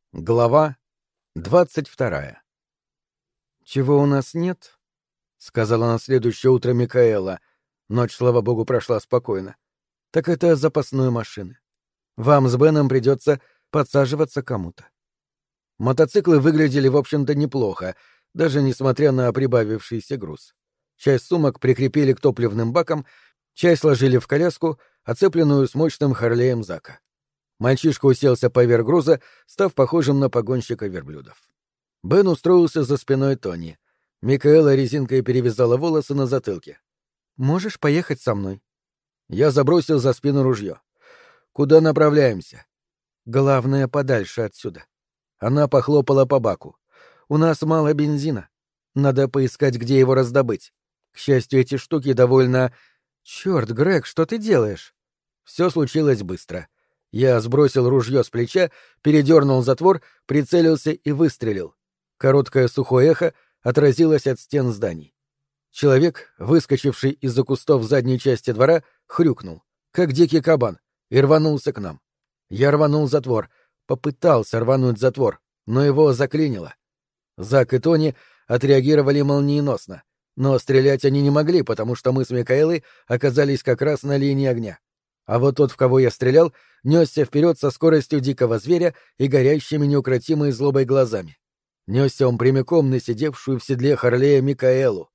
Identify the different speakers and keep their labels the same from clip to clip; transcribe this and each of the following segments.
Speaker 1: Глава 22. «Чего у нас нет?» — сказала на следующее утро Микаэла. Ночь, слава богу, прошла спокойно. «Так это запасной машины. Вам с Беном придется подсаживаться кому-то». Мотоциклы выглядели, в общем-то, неплохо, даже несмотря на прибавившийся груз. Часть сумок прикрепили к топливным бакам, часть сложили в коляску, оцепленную с мощным Харлеем Зака. Мальчишка уселся поверх груза, став похожим на погонщика верблюдов. Бен устроился за спиной Тони. Микаэла резинкой перевязала волосы на затылке. «Можешь поехать со мной?» Я забросил за спину ружье. «Куда направляемся?» «Главное, подальше отсюда». Она похлопала по баку. «У нас мало бензина. Надо поискать, где его раздобыть. К счастью, эти штуки довольно... Черт, Грег, что ты делаешь?» Все случилось быстро. Я сбросил ружье с плеча, передернул затвор, прицелился и выстрелил. Короткое сухое эхо отразилось от стен зданий. Человек, выскочивший из-за кустов в задней части двора, хрюкнул, как дикий кабан, и рванулся к нам. Я рванул затвор, попытался рвануть затвор, но его заклинило. Зак и Тони отреагировали молниеносно, но стрелять они не могли, потому что мы с Микаэлой оказались как раз на линии огня. А вот тот, в кого я стрелял, несся вперед со скоростью дикого зверя и горящими неукротимой злобой глазами. Несся он прямиком на сидевшую в седле Харлея Микаэлу.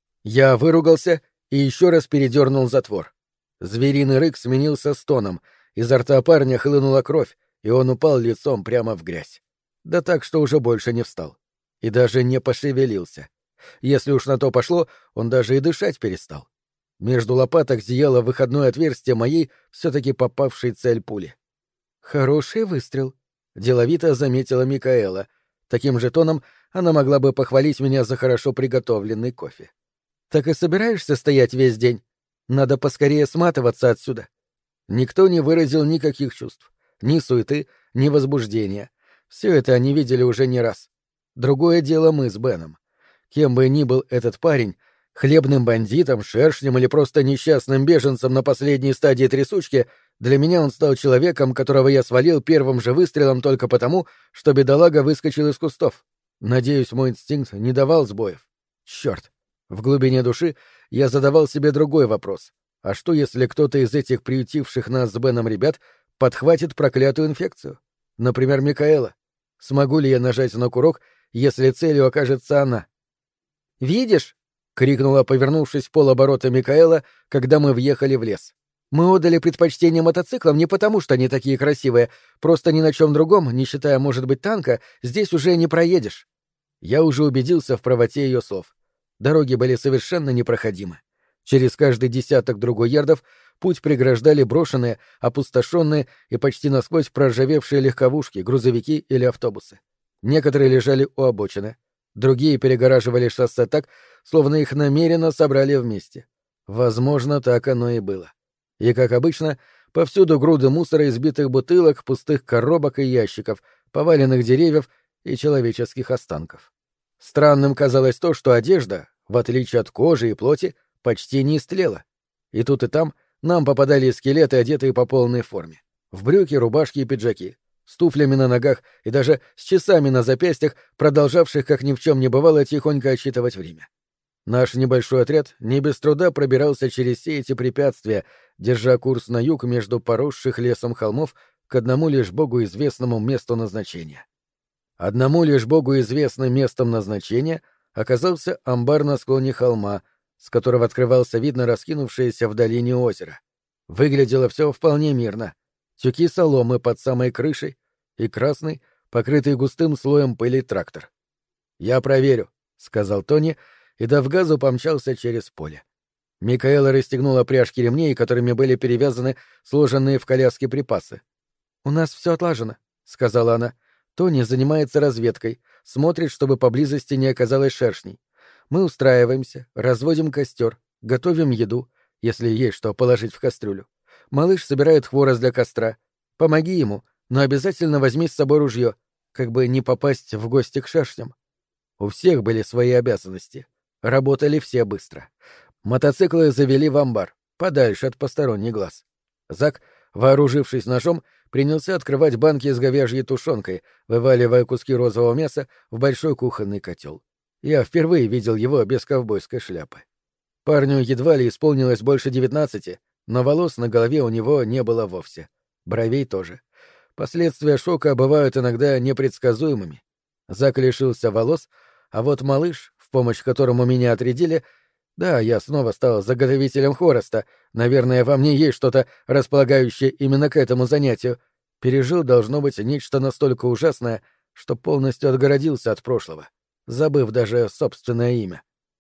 Speaker 1: Я выругался и еще раз передернул затвор. Звериный рык сменился стоном, изо рта парня хлынула кровь, и он упал лицом прямо в грязь. Да так, что уже больше не встал. И даже не пошевелился. Если уж на то пошло, он даже и дышать перестал. Между лопаток зияло выходное отверстие моей, все-таки попавшей в цель пули. «Хороший выстрел», — деловито заметила Микаэла. Таким же тоном она могла бы похвалить меня за хорошо приготовленный кофе. «Так и собираешься стоять весь день? Надо поскорее сматываться отсюда». Никто не выразил никаких чувств. Ни суеты, ни возбуждения. Все это они видели уже не раз. Другое дело мы с Беном. Кем бы ни был этот парень, хлебным бандитом, шершнем или просто несчастным беженцем на последней стадии трясучки, для меня он стал человеком, которого я свалил первым же выстрелом только потому, что бедолага выскочил из кустов. Надеюсь, мой инстинкт не давал сбоев. Черт! В глубине души я задавал себе другой вопрос. А что, если кто-то из этих приютивших нас с Беном ребят подхватит проклятую инфекцию? Например, Микаэла. Смогу ли я нажать на курок, если целью окажется она? «Видишь?» — крикнула, повернувшись в полоборота Микаэла, когда мы въехали в лес. «Мы отдали предпочтение мотоциклам не потому, что они такие красивые, просто ни на чем другом, не считая, может быть, танка, здесь уже не проедешь». Я уже убедился в правоте ее слов. Дороги были совершенно непроходимы. Через каждый десяток другой ярдов путь преграждали брошенные, опустошенные и почти насквозь проржавевшие легковушки, грузовики или автобусы. Некоторые лежали у обочины. Другие перегораживали шоссе так, словно их намеренно собрали вместе. Возможно, так оно и было. И, как обычно, повсюду груды мусора, избитых бутылок, пустых коробок и ящиков, поваленных деревьев и человеческих останков. Странным казалось то, что одежда, в отличие от кожи и плоти, почти не истлела. И тут и там нам попадали скелеты, одетые по полной форме. В брюки, рубашки и пиджаки, с туфлями на ногах и даже с часами на запястьях, продолжавших, как ни в чем не бывало, тихонько отсчитывать время. Наш небольшой отряд не без труда пробирался через все эти препятствия, держа курс на юг между поросших лесом холмов к одному лишь Богу известному месту назначения. Одному лишь Богу известным местом назначения оказался амбар на склоне холма, с которого открывался вид на раскинувшееся в долине озеро. Выглядело все вполне мирно. Тюки соломы под самой крышей и красный, покрытый густым слоем пыли трактор. «Я проверю», — сказал Тони, и, дав газу, помчался через поле. Микаэла расстегнула пряжки ремней, которыми были перевязаны сложенные в коляске припасы. «У нас все отлажено», — сказала она. «Тони занимается разведкой, смотрит, чтобы поблизости не оказалось шершней. Мы устраиваемся, разводим костер, готовим еду, если есть что положить в кастрюлю. Малыш собирает хворост для костра. Помоги ему, но обязательно возьми с собой ружье, как бы не попасть в гости к шершням». У всех были свои обязанности. Работали все быстро. Мотоциклы завели в амбар, подальше от посторонних глаз. Зак, вооружившись ножом, принялся открывать банки с говяжьей тушенкой, вываливая куски розового мяса в большой кухонный котел. Я впервые видел его без ковбойской шляпы. Парню едва ли исполнилось больше 19, но волос на голове у него не было вовсе. Бровей тоже. Последствия шока бывают иногда непредсказуемыми. Зак лишился волос, а вот малыш, в помощь которому меня отрядили, да, я снова стал заготовителем хвороста, наверное, во мне есть что-то, располагающее именно к этому занятию, пережил, должно быть, нечто настолько ужасное, что полностью отгородился от прошлого, забыв даже собственное имя.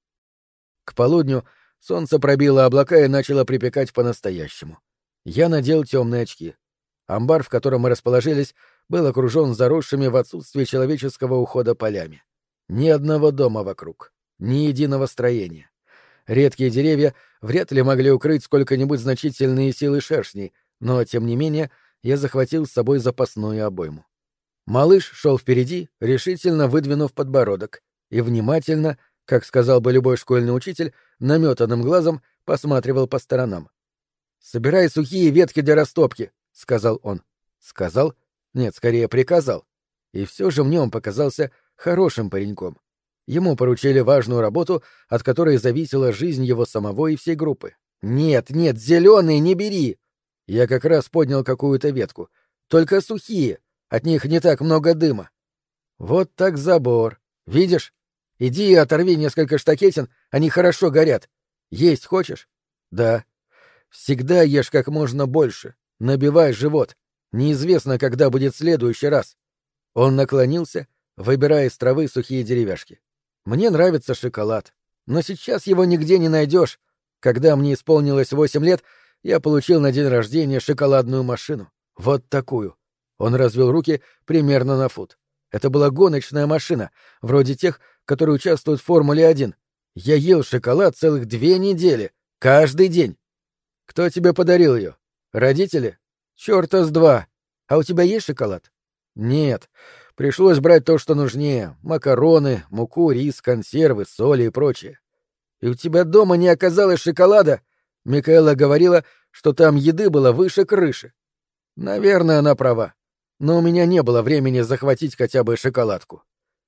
Speaker 1: К полудню солнце пробило облака и начало припекать по-настоящему. Я надел темные очки. Амбар, в котором мы расположились, был окружен заросшими в отсутствие человеческого ухода полями. Ни одного дома вокруг, ни единого строения. Редкие деревья вряд ли могли укрыть сколько-нибудь значительные силы шершней, но, тем не менее, я захватил с собой запасную обойму. Малыш шел впереди, решительно выдвинув подбородок, и внимательно, как сказал бы любой школьный учитель, наметанным глазом посматривал по сторонам. «Собирай сухие ветки для растопки», — сказал он. Сказал? Нет, скорее приказал. И все же мне он показался хорошим пареньком. Ему поручили важную работу, от которой зависела жизнь его самого и всей группы. «Нет, нет, зеленые не бери!» Я как раз поднял какую-то ветку. «Только сухие, от них не так много дыма». «Вот так забор. Видишь? Иди и оторви несколько штакетин, они хорошо горят. Есть хочешь?» «Да». «Всегда ешь как можно больше. Набивай живот. Неизвестно, когда будет следующий раз». Он наклонился, выбирая из травы сухие деревяшки. «Мне нравится шоколад, но сейчас его нигде не найдешь. Когда мне исполнилось 8 лет, я получил на день рождения шоколадную машину. Вот такую». Он развел руки примерно на фут. Это была гоночная машина, вроде тех, которые участвуют в Формуле-1. Я ел шоколад целых 2 недели, каждый день. Кто тебе подарил ее? Родители? Чёрта с два. А у тебя есть шоколад? Нет. Пришлось брать то, что нужнее. Макароны, муку, рис, консервы, соли и прочее. И у тебя дома не оказалось шоколада? Микаэла говорила, что там еды было выше крыши. Наверное, она права. Но у меня не было времени захватить хотя бы шоколадку.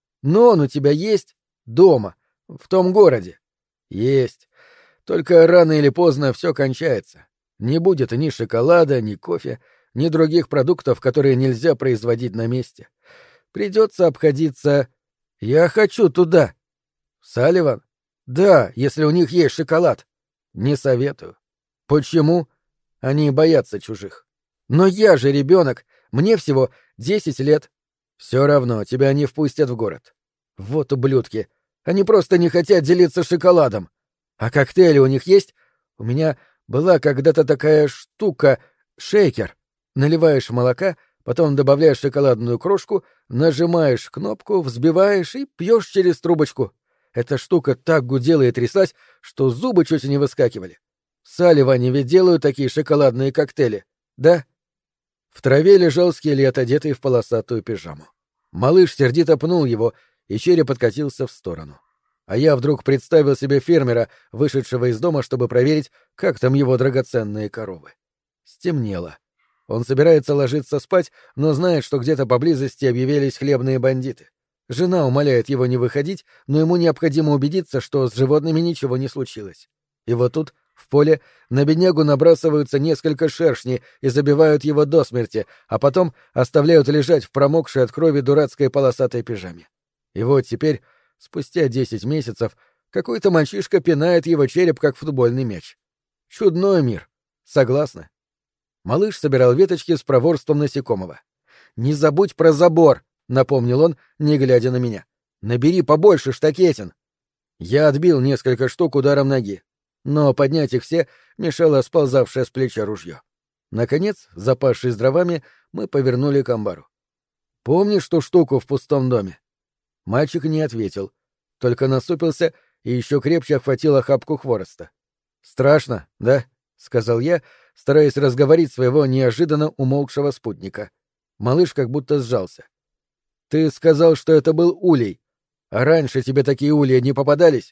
Speaker 1: Но он у тебя есть? Дома. В том городе. Есть. Только рано или поздно все кончается. Не будет ни шоколада, ни кофе, ни других продуктов, которые нельзя производить на месте. Придется обходиться... Я хочу туда. Салливан? Да, если у них есть шоколад. Не советую. Почему? Они боятся чужих. Но я же ребенок, мне всего 10 лет. Все равно тебя не впустят в город. Вот ублюдки. Они просто не хотят делиться шоколадом. А коктейли у них есть? У меня была когда-то такая штука, шейкер. Наливаешь молока, потом добавляешь шоколадную крошку, нажимаешь кнопку, взбиваешь и пьешь через трубочку. Эта штука так гудела и тряслась, что зубы чуть не выскакивали. В Салливане ведь делают такие шоколадные коктейли, да? В траве лежал скелет, одетый в полосатую пижаму. Малыш сердито пнул его, и череп откатился в сторону. А я вдруг представил себе фермера, вышедшего из дома, чтобы проверить, как там его драгоценные коровы. Стемнело. Он собирается ложиться спать, но знает, что где-то поблизости объявились хлебные бандиты. Жена умоляет его не выходить, но ему необходимо убедиться, что с животными ничего не случилось. И вот тут, в поле, на беднягу набрасываются несколько шершней и забивают его до смерти, а потом оставляют лежать в промокшей от крови дурацкой полосатой пижаме. И вот теперь, спустя 10 месяцев, какой-то мальчишка пинает его череп, как футбольный мяч. Чудной мир. Согласны? Малыш собирал веточки с проворством насекомого. «Не забудь про забор», — напомнил он, не глядя на меня. «Набери побольше штакетин». Я отбил несколько штук ударом ноги, но поднять их все мешало сползавшее с плеча ружье. Наконец, запасшись дровами, мы повернули к амбару. «Помнишь ту штуку в пустом доме?» Мальчик не ответил, только насупился и еще крепче охватил охапку хвороста. «Страшно, да?» — сказал я, стараясь разговорить своего неожиданно умолкшего спутника. Малыш как будто сжался. «Ты сказал, что это был улей. А раньше тебе такие ульи не попадались?»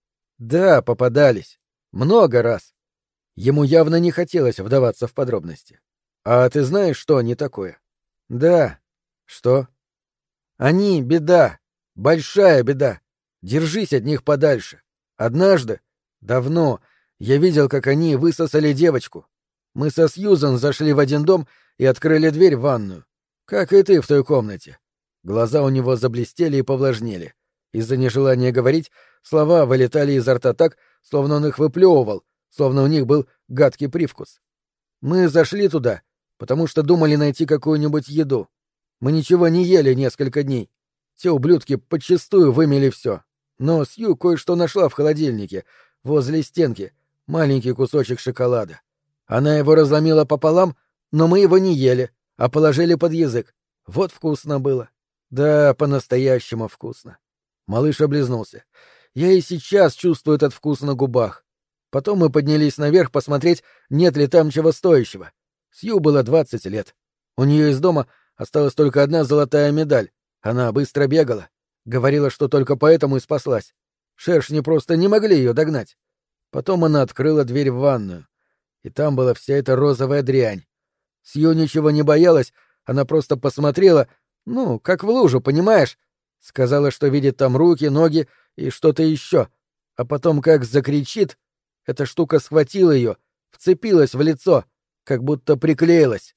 Speaker 1: «Да, попадались. Много раз». Ему явно не хотелось вдаваться в подробности. А ты знаешь, что они такое? Да. Что? Они — беда. Большая беда. Держись от них подальше. Однажды, давно, я видел, как они высосали девочку. Мы со Сьюзан зашли в один дом и открыли дверь в ванную. Как и ты в той комнате. Глаза у него заблестели и повлажнели. Из-за нежелания говорить слова вылетали изо рта так, словно он их выплевывал, словно у них был гадкий привкус. Мы зашли туда, потому что думали найти какую-нибудь еду. Мы ничего не ели несколько дней. Те ублюдки подчистую вымели все. Но Сью кое-что нашла в холодильнике, возле стенки, маленький кусочек шоколада. Она его разломила пополам, но мы его не ели, а положили под язык. Вот вкусно было. Да, по-настоящему вкусно. Малыш облизнулся. Я и сейчас чувствую этот вкус на губах. Потом мы поднялись наверх посмотреть, нет ли там чего стоящего. Сью было 20 лет. У нее из дома осталась только одна золотая медаль. Она быстро бегала. Говорила, что только поэтому и спаслась. Шершни просто не могли ее догнать. Потом она открыла дверь в ванную. И там была вся эта розовая дрянь. Сью ничего не боялась, она просто посмотрела, ну, как в лужу, понимаешь? Сказала, что видит там руки, ноги и что-то еще. А потом как закричит, эта штука схватила ее, вцепилась в лицо, как будто приклеилась.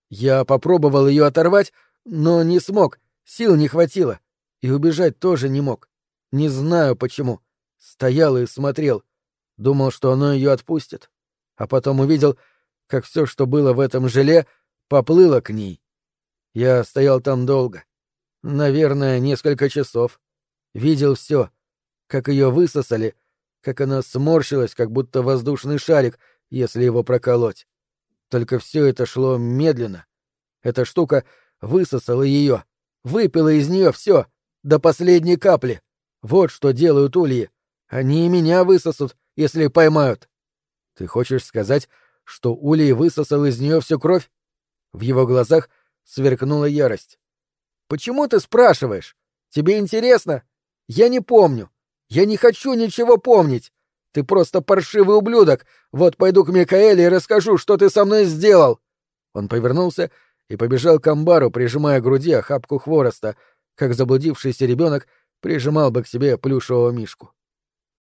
Speaker 1: Я попробовал ее оторвать, но не смог, сил не хватило. И убежать тоже не мог. Не знаю почему. Стоял и смотрел. Думал, что оно ее отпустит. А потом увидел, как все, что было в этом желе, поплыло к ней. Я стоял там долго. Наверное, несколько часов. Видел все, как ее высосали, как она сморщилась, как будто воздушный шарик, если его проколоть. Только все это шло медленно. Эта штука высосала ее, выпила из нее все, до последней капли. Вот что делают ульи. Они и меня высосут, если поймают. Ты хочешь сказать, что улей высосал из нее всю кровь? В его глазах сверкнула ярость. Почему ты спрашиваешь? Тебе интересно? Я не помню. Я не хочу ничего помнить. Ты просто паршивый ублюдок. Вот пойду к Микаэле и расскажу, что ты со мной сделал. Он повернулся и побежал к амбару, прижимая к груди охапку хвороста, как заблудившийся ребенок прижимал бы к себе плюшевого мишку.